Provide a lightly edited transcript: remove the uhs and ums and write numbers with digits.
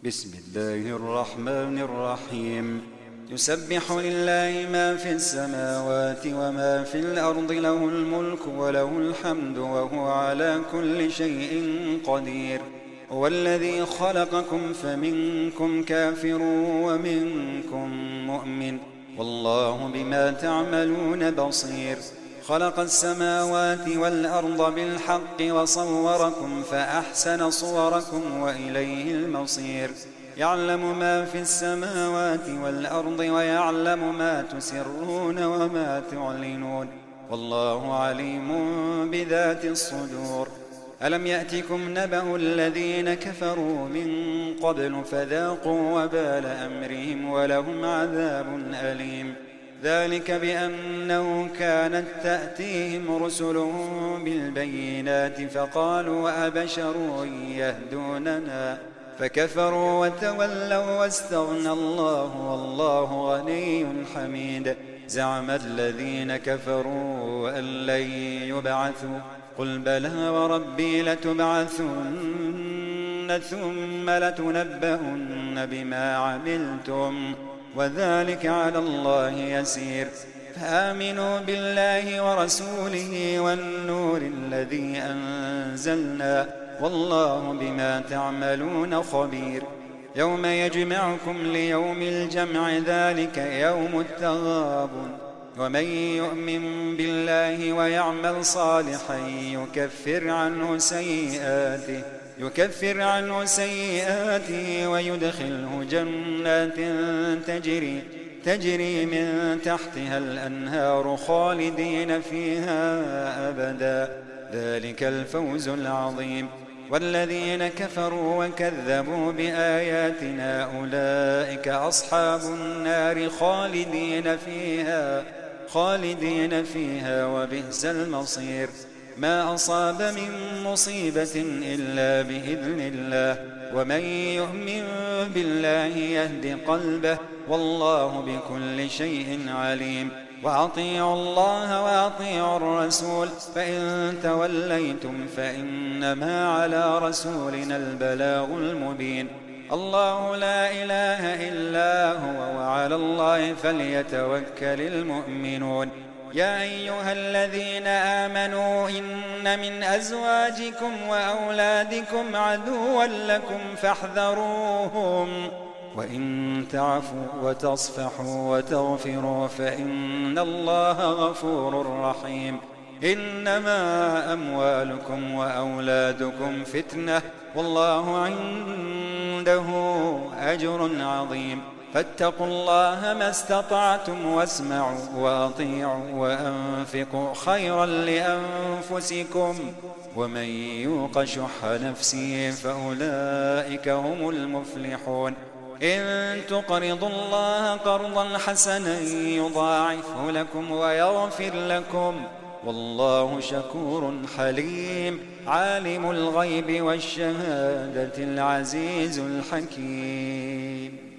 بسم الله الرحمن الرحيم. يسبح لله ما في السماوات وما في الأرض، له الملك وله الحمد وهو على كل شيء قدير. هو الذي خلقكم فمنكم كافر ومنكم مؤمن، والله بما تعملون بصير. خلق السماوات والأرض بالحق وصوركم فأحسن صوركم وإليه المصير. يعلم ما في السماوات والأرض ويعلم ما تسرون وما تعلنون، والله عليم بذات الصدور. ألم يأتكم نبأ الذين كفروا من قبل فذاقوا وبال أمرهم ولهم عذاب أليم. ذلك بأنه كانت تأتيهم رسلهم بالبينات فقالوا أبشر يهدوننا فكفروا وتولوا واستغنى الله والله غني حميد. زعم الذين كفروا أن لن يبعثوا قل بلى وربي لتبعثن ثم لتنبؤن بما عملتم وذلك على الله يسير. فآمنوا بالله ورسوله والنور الذي أنزلنا والله بما تعملون خبير. يوم يجمعكم ليوم الجمع ذلك يوم التغابن. ومن يؤمن بالله ويعمل صالحا يكفر عنه سيئاته ويدخله جنات تجري من تحتها الأنهار خالدين فيها أبدا، ذلك الفوز العظيم. والذين كفروا وكذبوا بآياتنا أولئك أصحاب النار خالدين فيها وبئس المصير. ما أصاب من مصيبة إلا بإذن الله، ومن يؤمن بالله يهد قلبه والله بكل شيء عليم. وأطيعوا الله وأطيعوا الرسول، فإن توليتم فإنما على رسولنا البلاغ المبين. الله لا إله إلا هو وعلى الله فليتوكل المؤمنون. يا أيها الذين آمنوا إن من أزواجكم وأولادكم عدوا لكم فاحذروهم، وإن تعفوا وتصفحوا وتغفروا فإن الله غفور رحيم. إنما أموالكم وأولادكم فتنة والله عنده أجر عظيم. فاتقوا الله ما استطعتم واسمعوا وأطيعوا وأنفقوا خيرا لأنفسكم، ومن يوق شح نفسه فأولئك هم المفلحون. إن تقرضوا الله قرضا حسنا يضاعفه لكم ويغفر لكم والله شكور حليم. عالم الغيب والشهادة العزيز الحكيم.